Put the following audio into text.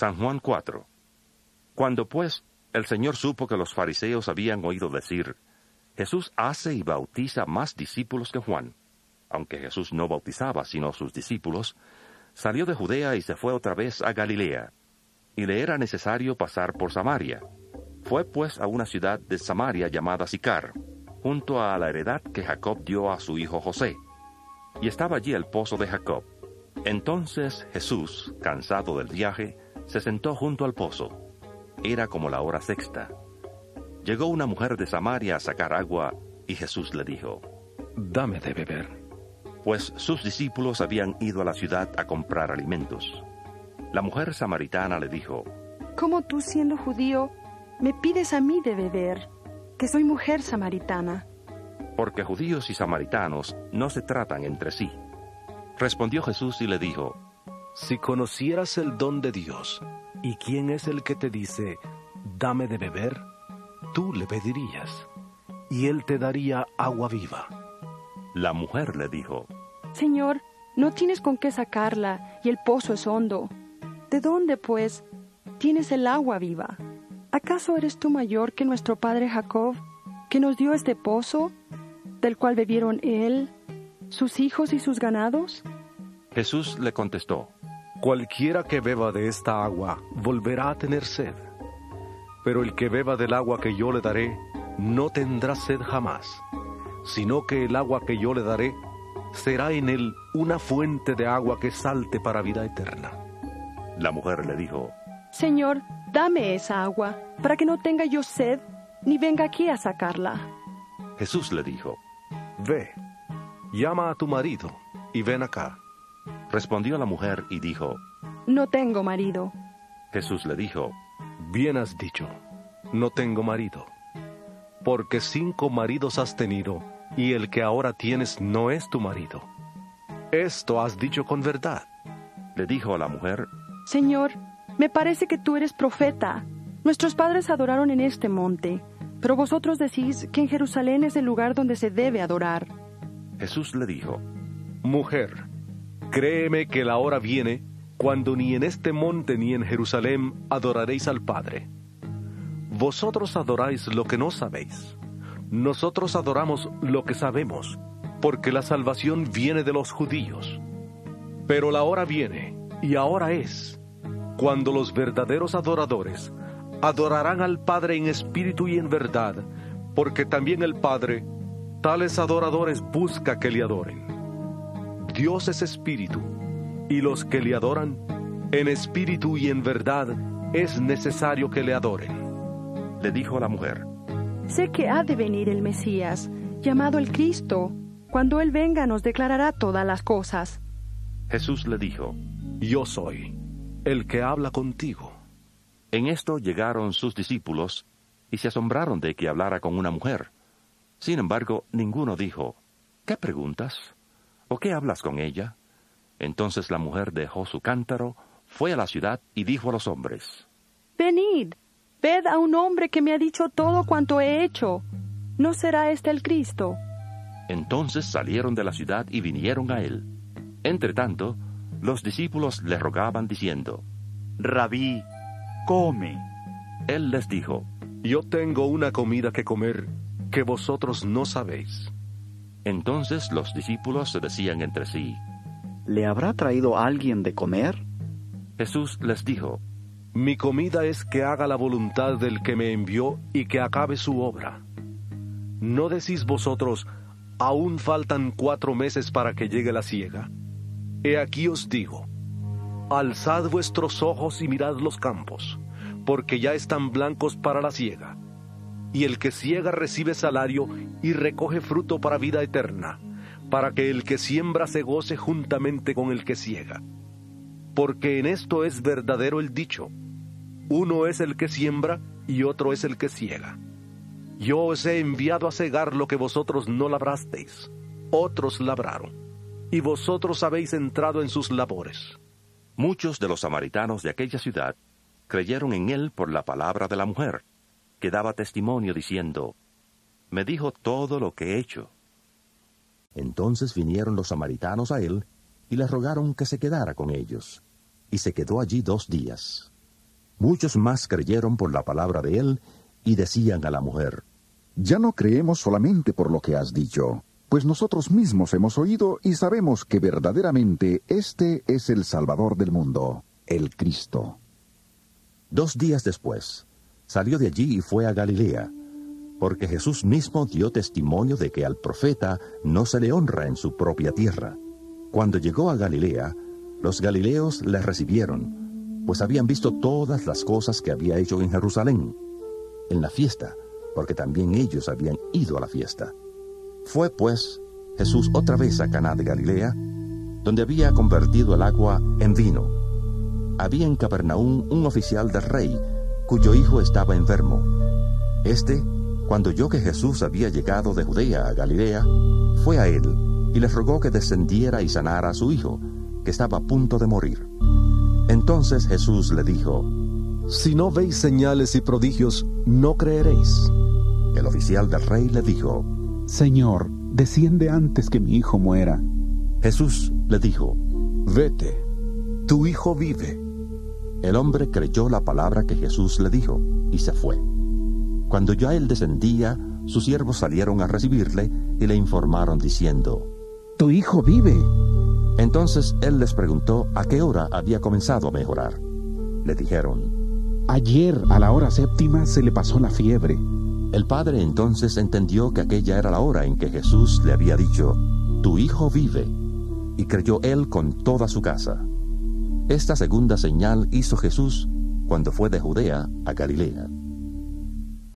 San Juan 4. Cuando pues el Señor supo que los fariseos habían oído decir, Jesús hace y bautiza más discípulos que Juan, aunque Jesús no bautizaba sino sus discípulos, salió de Judea y se fue otra vez a Galilea, y le era necesario pasar por Samaria. Fue pues a una ciudad de Samaria llamada Sicar, junto a la heredad que Jacob dio a su hijo José, y estaba allí el pozo de Jacob. Entonces Jesús, cansado del viaje, se sentó junto al pozo. Era como la hora sexta. Llegó una mujer de Samaria a sacar agua, y Jesús le dijo, «Dame de beber». Pues sus discípulos habían ido a la ciudad a comprar alimentos. La mujer samaritana le dijo, ¿Cómo tú, siendo judío, me pides a mí de beber, que soy mujer samaritana? porque judíos y samaritanos no se tratan entre sí. Respondió Jesús y le dijo, Si conocieras el don de Dios, y quién es el que te dice, «Dame de beber», tú le pedirías, y él te daría agua viva. La mujer le dijo, Señor, no tienes con qué sacarla, y el pozo es hondo. ¿De dónde, pues, tienes el agua viva? ¿Acaso eres tú mayor que nuestro padre Jacob, que nos dio este pozo, del cual bebieron él, sus hijos y sus ganados? Jesús le contestó, Cualquiera que beba de esta agua volverá a tener sed, pero el que beba del agua que yo le daré no tendrá sed jamás, sino que el agua que yo le daré será en él una fuente de agua que salte para vida eterna. La mujer le dijo, Señor, dame esa agua, para que no tenga yo sed, ni venga aquí a sacarla. Jesús le dijo, Ve, llama a tu marido y ven acá. Respondió la mujer y dijo, No tengo marido. Jesús le dijo, Bien has dicho, no tengo marido, porque 5 maridos has tenido, y el que ahora tienes no es tu marido. Esto has dicho con verdad. Le dijo a la mujer, Señor, me parece que tú eres profeta. Nuestros padres adoraron en este monte, pero vosotros decís que en Jerusalén es el lugar donde se debe adorar. Jesús le dijo, Mujer, créeme que la hora viene cuando ni en este monte ni en Jerusalén adoraréis al Padre. Vosotros adoráis lo que no sabéis. Nosotros adoramos lo que sabemos, porque la salvación viene de los judíos. Pero la hora viene, y ahora es, cuando los verdaderos adoradores adorarán al Padre en espíritu y en verdad, porque también el Padre tales adoradores busca que le adoren. Dios es espíritu, y los que le adoran, en espíritu y en verdad, es necesario que le adoren. le dijo la mujer, Sé que ha de venir el Mesías, llamado el Cristo. Cuando Él venga nos declarará todas las cosas. Jesús le dijo, Yo soy el que habla contigo. En esto llegaron sus discípulos y se asombraron de que hablara con una mujer. Sin embargo, ninguno dijo, ¿qué preguntas? ¿O qué hablas con ella? Entonces la mujer dejó su cántaro, fue a la ciudad y dijo a los hombres, Venid, ved a un hombre que me ha dicho todo cuanto he hecho. ¿No será este el Cristo? Entonces salieron de la ciudad y vinieron a él. Entretanto, los discípulos le rogaban diciendo, Rabí, come. Él les dijo, Yo tengo una comida que comer que vosotros no sabéis. entonces los discípulos se decían entre sí. ¿Le habrá traído alguien de comer? Jesús les dijo, Mi comida es que haga la voluntad del que me envió y que acabe su obra. ¿No decís vosotros, aún faltan 4 meses para que llegue la siega? He aquí os digo, alzad vuestros ojos y mirad los campos, porque ya están blancos para la siega. Y el que siega recibe salario y recoge fruto para vida eterna, para que el que siembra se goce juntamente con el que siega. Porque en esto es verdadero el dicho, uno es el que siembra y otro es el que siega. Yo os he enviado a segar lo que vosotros no labrasteis, otros labraron, y vosotros habéis entrado en sus labores. Muchos de los samaritanos de aquella ciudad creyeron en él por la palabra de la mujer, que daba testimonio diciendo, me dijo todo lo que he hecho. Entonces vinieron los samaritanos a él y le rogaron que se quedara con ellos, y se quedó allí 2 días. Muchos más creyeron por la palabra de él y decían a la mujer: Ya no creemos solamente por lo que has dicho, pues nosotros mismos hemos oído y sabemos que verdaderamente este es el Salvador del mundo, el Cristo. 2 días después, salió de allí y fue a Galilea, porque Jesús mismo dio testimonio de que al profeta no se le honra en su propia tierra. Cuando llegó a Galilea, los galileos le recibieron, pues habían visto todas las cosas que había hecho en Jerusalén, en la fiesta, porque también ellos habían ido a la fiesta. Fue, pues, Jesús otra vez a Caná de Galilea, donde había convertido el agua en vino. Había en Capernaum un oficial del rey, cuyo hijo estaba enfermo. Cuando oyó que Jesús había llegado de Judea a Galilea, fue a él y le rogó que descendiera y sanara a su hijo, que estaba a punto de morir. Entonces Jesús le dijo: Si no veis señales y prodigios, no creeréis. El oficial del rey le dijo: Señor, desciende antes que mi hijo muera. Jesús le dijo: Vete, tu hijo vive. El hombre creyó la palabra que Jesús le dijo y se fue. Cuando ya él descendía, sus siervos salieron a recibirle y le informaron diciendo: Tu hijo vive. Entonces él les preguntó a qué hora había comenzado a mejorar. Le dijeron: Ayer, a la hora 7ª, se le pasó la fiebre. El padre entonces entendió que aquella era la hora en que Jesús le había dicho: Tu hijo vive, y creyó él con toda su casa. Esta segunda señal hizo Jesús cuando fue de Judea a Galilea.